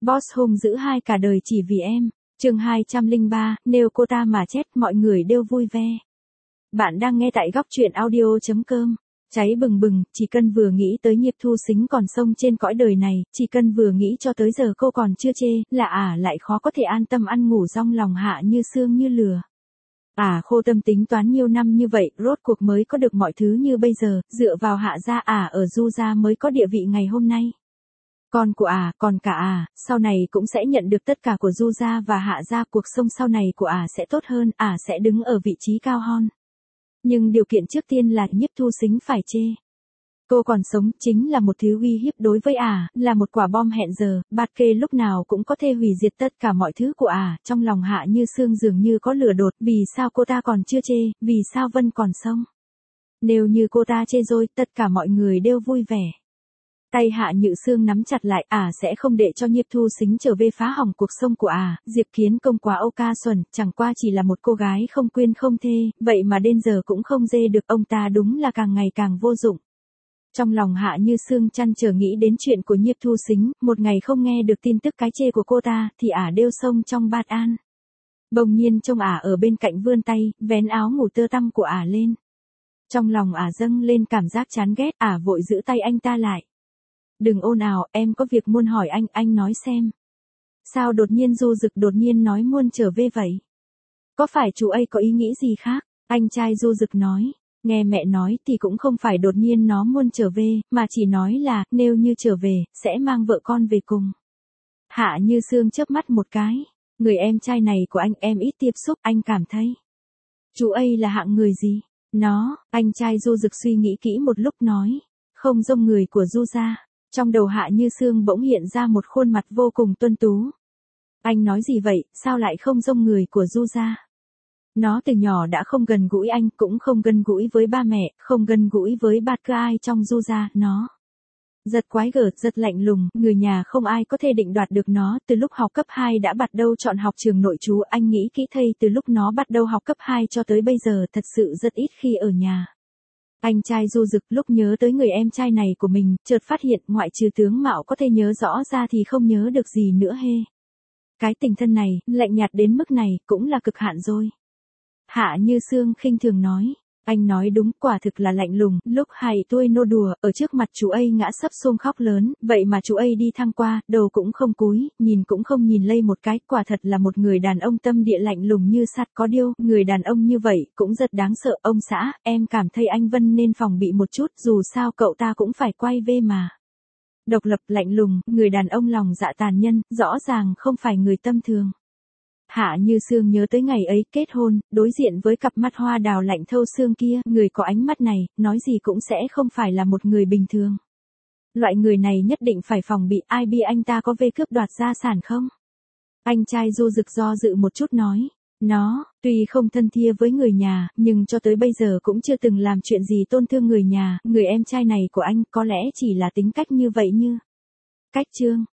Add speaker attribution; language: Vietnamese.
Speaker 1: Boss hung dữ hai cả đời chỉ vì em. Chương 203, nếu cô ta mà chết mọi người đều vui vẻ. Bạn đang nghe tại góc truyện audio.com. Cháy bừng bừng, chỉ cần vừa nghĩ tới Nhiếp Thu Xính còn sống trên cõi đời này, chỉ cần vừa nghĩ cho tới giờ cô còn chưa chê, là lại khó có thể an tâm ăn ngủ trong lòng Hạ Như Sương như lửa. Khô tâm tính toán nhiều năm như vậy, rốt cuộc mới có được mọi thứ như bây giờ, dựa vào Hạ gia ở Du gia mới có địa vị ngày hôm nay. Con của còn cả sau này cũng sẽ nhận được tất cả của Du gia và Hạ gia, cuộc sống sau này của sẽ tốt hơn, sẽ đứng ở vị trí cao hơn. Nhưng điều kiện trước tiên là Nhiếp Thu Xính phải chê. Cô còn sống chính là một thứ uy hiếp đối với là một quả bom hẹn giờ, bạt kê lúc nào cũng có thể hủy diệt tất cả mọi thứ của trong lòng Hạ Như Sương dường như có lửa đột, vì sao cô ta còn chưa chê, vì sao Vân còn sống. Nếu như cô ta chê rồi, tất cả mọi người đều vui vẻ. Tay Hạ Như Sương nắm chặt lại, sẽ không để cho Nhiếp Thu Xính trở về phá hỏng cuộc sống của Diệp Kiến Công quá Âu ca xuẩn, chẳng qua chỉ là một cô gái không quên không thê, vậy mà đến giờ cũng không dê được, ông ta đúng là càng ngày càng vô dụng. Trong lòng Hạ Như Sương trăn trở nghĩ đến chuyện của Nhiếp Thu Xính, một ngày không nghe được tin tức cái chê của cô ta, thì đều xông trong bát an. Bỗng nhiên trông ở bên cạnh vươn tay, vén áo ngủ tơ tăm của lên. Trong lòng dâng lên cảm giác chán ghét, vội giữ tay anh ta lại. Đừng ồn ào, em có việc muốn hỏi anh nói xem. Sao đột nhiên Du Dực đột nhiên nói muốn trở về vậy? Có phải chú ấy có ý nghĩ gì khác? Anh trai Du Dực nói. Nghe mẹ nói thì cũng không phải đột nhiên nó muốn trở về, mà chỉ nói là, nếu như trở về, sẽ mang vợ con về cùng. Hạ Như Sương chớp mắt một cái. Người em trai này của em ít tiếp xúc, anh cảm thấy. Chú ấy là hạng người gì? Anh trai Du Dực suy nghĩ kỹ một lúc nói. Không giống người của Du gia. Trong đầu Hạ Như Sương bỗng hiện ra một khuôn mặt vô cùng tuấn tú. Anh nói gì vậy, sao lại không giống người của Du gia? Nó từ nhỏ đã không gần gũi anh, cũng không gần gũi với ba mẹ, không gần gũi với bất cứ ai trong Du gia, nó rất quái gở, rất lạnh lùng, người nhà không ai có thể định đoạt được nó, từ lúc học cấp 2 đã bắt đầu chọn học trường nội trú, anh nghĩ kỹ thây từ lúc nó bắt đầu học cấp 2 cho tới bây giờ thật sự rất ít khi ở nhà. Anh trai Du Dực lúc nhớ tới người em trai này của mình, chợt phát hiện ngoại trừ tướng mạo có thể nhớ rõ ra thì không nhớ được gì nữa hê. Cái tình thân này, lạnh nhạt đến mức này, cũng là cực hạn rồi. Hạ Như Sương khinh thường nói, anh nói đúng, quả thực là lạnh lùng, lúc 2 tuổi nô đùa, ở trước mặt chú ấy ngã sấp xuống khóc lớn, vậy mà chú ấy đi thang qua, đầu cũng không cúi, nhìn cũng không nhìn lây một cái, quả thật là một người đàn ông tâm địa lạnh lùng như sắt có điêu, người đàn ông như vậy, cũng rất đáng sợ, ông xã, em cảm thấy anh Vân nên phòng bị một chút, dù sao cậu ta cũng phải quay về mà. Độc lập lạnh lùng, người đàn ông lòng dạ tàn nhân, rõ ràng không phải người tâm thường. Hạ Như Sương nhớ tới ngày ấy kết hôn, đối diện với cặp mắt hoa đào lạnh thâu xương kia, người có ánh mắt này, nói gì cũng sẽ không phải là một người bình thường. Loại người này nhất định phải phòng bị, ai biết anh ta có về cướp đoạt gia sản không? Anh trai Du Dực do dự một chút nói, nó, tuy không thân thiết với người nhà, nhưng cho tới bây giờ cũng chưa từng làm chuyện gì tôn thương người nhà, người em trai này của anh có lẽ chỉ là tính cách như vậy như. Cách Trương.